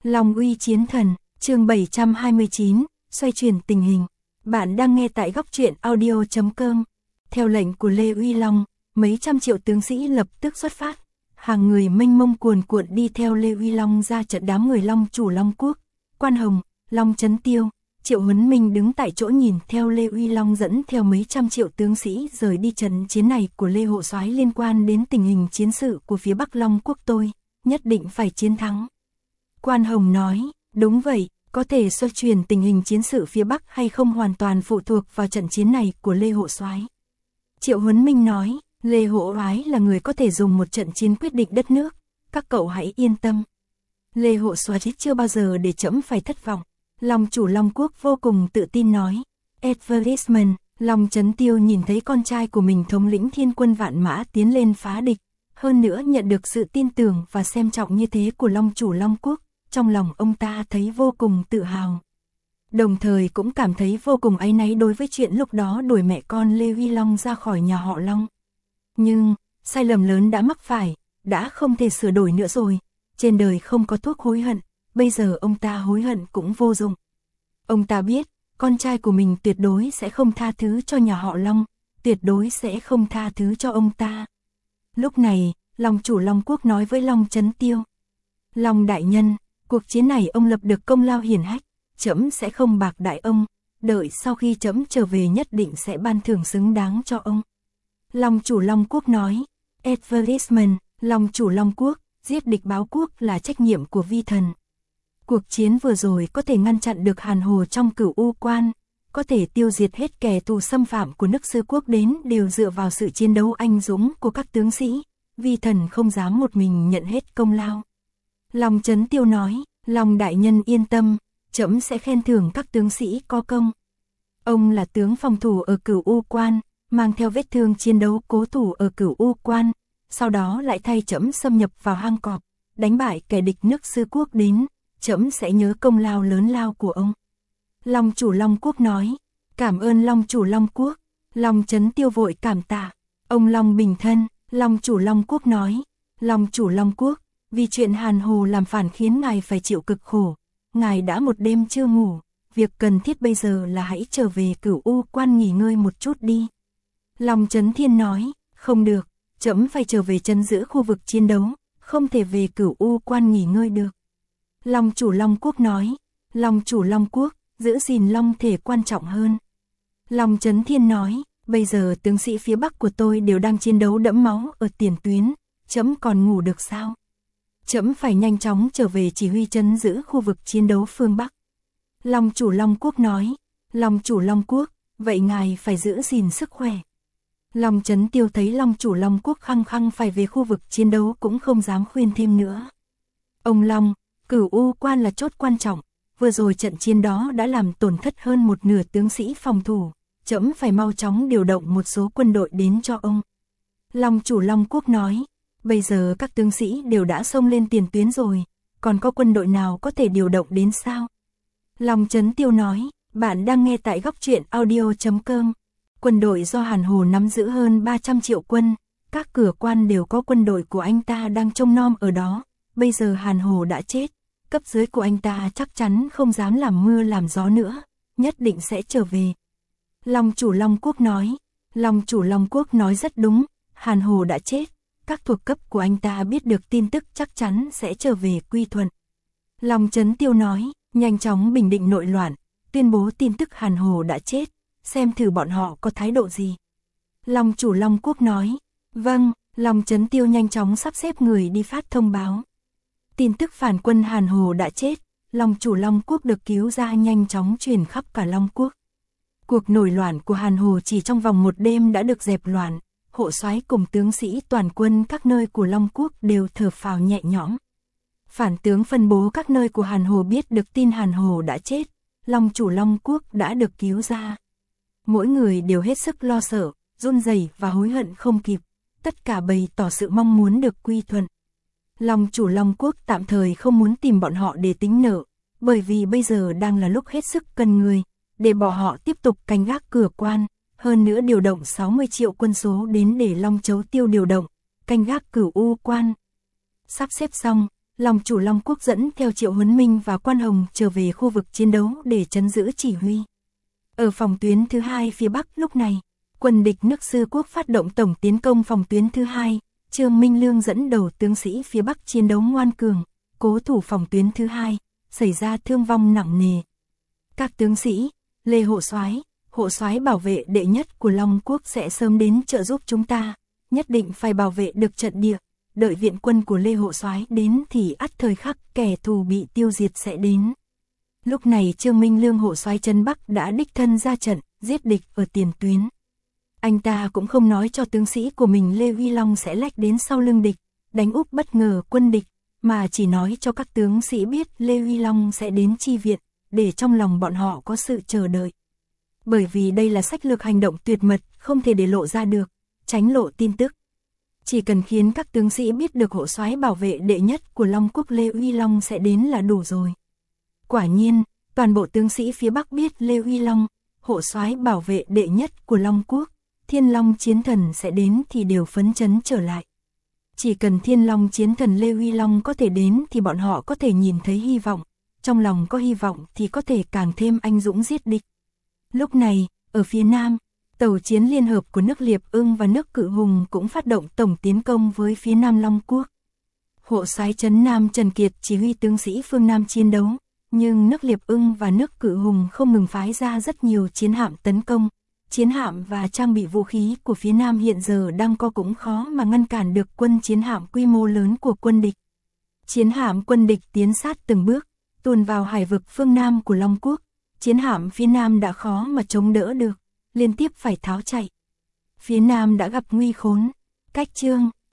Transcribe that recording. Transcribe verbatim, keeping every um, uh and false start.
Long uy chiến thần, chương bảy trăm hai mươi chín, xoay chuyển tình hình. Bạn đang nghe tại góc truyện audio chấm com. Theo lệnh của Lê Uy Long, mấy trăm triệu tướng sĩ lập tức xuất phát. Hàng người mênh mông cuồn cuộn đi theo Lê Uy Long ra trận. Đám người Long chủ Long Quốc, Quan Hồng, Long Chấn Tiêu, Triệu Huấn Minh đứng tại chỗ nhìn theo Lê Uy Long dẫn theo mấy trăm triệu tướng sĩ rời đi. Trận chiến này của Lê Hộ Soái liên quan đến tình hình chiến sự của phía Bắc Long Quốc tôi, nhất định phải chiến thắng. Quan Hồng nói, đúng vậy, có thể xoay chuyển tình hình chiến sự phía Bắc hay không hoàn toàn phụ thuộc vào trận chiến này của Lê Hộ Soái. Triệu Huấn Minh nói, Lê Hộ Soái là người có thể dùng một trận chiến quyết định đất nước, các cậu hãy yên tâm. Lê Hộ Soái chưa bao giờ để trẫm phải thất vọng. Long chủ Long Quốc vô cùng tự tin nói. Advertisement, Long Chấn Tiêu nhìn thấy con trai của mình thống lĩnh thiên quân vạn mã tiến lên phá địch, hơn nữa nhận được sự tin tưởng và xem trọng như thế của Long chủ Long Quốc, trong lòng ông ta thấy vô cùng tự hào. Đồng thời cũng cảm thấy vô cùng áy náy đối với chuyện lúc đó đuổi mẹ con Lê Uy Long ra khỏi nhà họ Long. Nhưng, sai lầm lớn đã mắc phải, đã không thể sửa đổi nữa rồi, trên đời không có thuốc hối hận, bây giờ ông ta hối hận cũng vô dụng. Ông ta biết, con trai của mình tuyệt đối sẽ không tha thứ cho nhà họ Long, tuyệt đối sẽ không tha thứ cho ông ta. Lúc này, Long chủ Long Quốc nói với Long Chấn Tiêu. Long đại nhân, cuộc chiến này ông lập được công lao hiển hách, trẫm sẽ không bạc đãi ông, đợi sau khi trẫm trở về nhất định sẽ ban thưởng xứng đáng cho ông. Long chủ Long Quốc nói, Advertisement, Long chủ Long Quốc, giết địch báo quốc là trách nhiệm của vi thần. Cuộc chiến vừa rồi có thể ngăn chặn được Hàn Hồ trong Cửu U Quan, có thể tiêu diệt hết kẻ thù xâm phạm của nước Sư Quốc đến đều dựa vào sự chiến đấu anh dũng của các tướng sĩ, vi thần không dám một mình nhận hết công lao. Long Chấn Tiêu nói, Long đại nhân yên tâm, trẫm sẽ khen thưởng các tướng sĩ có công. Ông là tướng phòng thủ ở Cửu U Quan, mang theo vết thương chiến đấu cố thủ ở Cửu U Quan, sau đó lại thay trẫm xâm nhập vào hang cọp, đánh bại kẻ địch nước Sư Quốc đến, trẫm sẽ nhớ công lao lớn lao của ông. Long chủ Long Quốc nói, cảm ơn Long chủ Long Quốc. Long Chấn Tiêu vội cảm tạ, ông Long bình thân. Long chủ Long Quốc nói, Long chủ Long Quốc, vì chuyện Hàn Hồ làm phản khiến ngài phải chịu cực khổ, ngài đã một đêm chưa ngủ, việc cần thiết bây giờ là hãy trở về Cửu U Quan nghỉ ngơi một chút đi. Long Chấn Thiên nói, không được, trẫm phải trở về trấn giữ khu vực chiến đấu, không thể về Cửu U Quan nghỉ ngơi được. Long chủ Long Quốc nói, Long chủ Long Quốc, giữ gìn long thể quan trọng hơn. Long Chấn Thiên nói, bây giờ tướng sĩ phía Bắc của tôi đều đang chiến đấu đẫm máu ở tiền tuyến, trẫm còn ngủ được sao? Trẫm phải nhanh chóng trở về chỉ huy trấn giữ khu vực chiến đấu phương Bắc. Long chủ Long Quốc nói, Long chủ Long Quốc, vậy ngài phải giữ gìn sức khỏe. Long Chấn Tiêu thấy Long chủ Long Quốc khăng khăng phải về khu vực chiến đấu cũng không dám khuyên thêm nữa. Ông Long, Cửu U Quan là chốt quan trọng, vừa rồi trận chiến đó đã làm tổn thất hơn một nửa tướng sĩ phòng thủ, trẫm phải mau chóng điều động một số quân đội đến cho ông. Long chủ Long Quốc nói, bây giờ các tướng sĩ đều đã xông lên tiền tuyến rồi, còn có quân đội nào có thể điều động đến sao? Long Chấn Tiêu nói, bạn đang nghe tại góc truyện audio chấm com. Quân đội do Hàn Hồ nắm giữ hơn ba trăm triệu quân, các cửa quan đều có quân đội của anh ta đang trông nom ở đó, bây giờ Hàn Hồ đã chết, cấp dưới của anh ta chắc chắn không dám làm mưa làm gió nữa, nhất định sẽ trở về. Long chủ Long Quốc nói, Long chủ Long Quốc nói rất đúng, Hàn Hồ đã chết, các thuộc cấp của anh ta biết được tin tức chắc chắn sẽ trở về quy thuận. Long Chấn Tiêu nói, nhanh chóng bình định nội loạn, tuyên bố tin tức Hàn Hồ đã chết, xem thử bọn họ có thái độ gì. Long chủ Long Quốc nói, vâng. Long Chấn Tiêu nhanh chóng sắp xếp người đi phát thông báo. Tin tức phản quân Hàn Hồ đã chết, Long chủ Long Quốc được cứu ra nhanh chóng truyền khắp cả Long Quốc. Cuộc nổi loạn của Hàn Hồ chỉ trong vòng một đêm đã được dẹp loạn, hộ soái cùng tướng sĩ toàn quân các nơi của Long Quốc đều thở phào nhẹ nhõm. Phản tướng phân bố các nơi của Hàn Hồ biết được tin Hàn Hồ đã chết, Long chủ Long Quốc đã được cứu ra. Mỗi người đều hết sức lo sợ, run rẩy và hối hận không kịp, tất cả bày tỏ sự mong muốn được quy thuận. Long chủ Long Quốc tạm thời không muốn tìm bọn họ để tính nợ, bởi vì bây giờ đang là lúc hết sức cần người, để bỏ họ tiếp tục canh gác cửa quan, hơn nữa điều động sáu mươi triệu quân số đến để Long Chấu Tiêu điều động, canh gác Cửu U Quan. Sắp xếp xong, Long chủ Long Quốc dẫn theo Triệu Huấn Minh và Quan Hồng trở về khu vực chiến đấu để trấn giữ chỉ huy. Ở phòng tuyến thứ hai phía Bắc lúc này, quân địch nước Sư Quốc phát động tổng tiến công phòng tuyến thứ hai, Trương Minh Lương dẫn đầu tướng sĩ phía Bắc chiến đấu ngoan cường, cố thủ phòng tuyến thứ hai, xảy ra thương vong nặng nề. Các tướng sĩ, Lê Hộ Soái, Hộ Soái bảo vệ đệ nhất của Long Quốc sẽ sớm đến trợ giúp chúng ta, nhất định phải bảo vệ được trận địa, đợi viện quân của Lê Hộ Soái đến thì ắt thời khắc kẻ thù bị tiêu diệt sẽ đến. Lúc này Trương Minh Lương Hộ Soái trấn Bắc đã đích thân ra trận, giết địch ở tiền tuyến. Anh ta cũng không nói cho tướng sĩ của mình Lê Uy Long sẽ lách đến sau lưng địch, đánh úp bất ngờ quân địch, mà chỉ nói cho các tướng sĩ biết Lê Uy Long sẽ đến chi viện, để trong lòng bọn họ có sự chờ đợi. Bởi vì đây là sách lược hành động tuyệt mật, không thể để lộ ra được, tránh lộ tin tức. Chỉ cần khiến các tướng sĩ biết được Hộ Soái bảo vệ đệ nhất của Long Quốc Lê Uy Long sẽ đến là đủ rồi. Quả nhiên, toàn bộ tướng sĩ phía Bắc biết Lê Uy Long, Hộ Soái bảo vệ đệ nhất của Long Quốc, Thiên Long Chiến Thần sẽ đến thì đều phấn chấn trở lại. Chỉ cần Thiên Long Chiến Thần Lê Uy Long có thể đến thì bọn họ có thể nhìn thấy hy vọng, trong lòng có hy vọng thì có thể càng thêm anh dũng giết địch. Lúc này, ở phía Nam, tàu chiến liên hợp của nước Liệp Ưng và nước Cự Hùng cũng phát động tổng tiến công với phía Nam Long Quốc. Hộ Soái trấn Nam Trần Kiệt chỉ huy tướng sĩ phương Nam chiến đấu, nhưng nước Liệp Ưng và nước Cự Hùng không ngừng phái ra rất nhiều chiến hạm tấn công. Chiến hạm và trang bị vũ khí của phía Nam hiện giờ đang có cũng khó mà ngăn cản được quân chiến hạm quy mô lớn của quân địch. Chiến hạm quân địch tiến sát từng bước, tuồn vào hải vực phương Nam của Long Quốc. Chiến hạm phía Nam đã khó mà chống đỡ được, liên tiếp phải tháo chạy. Phía Nam đã gặp nguy khốn. Cách chương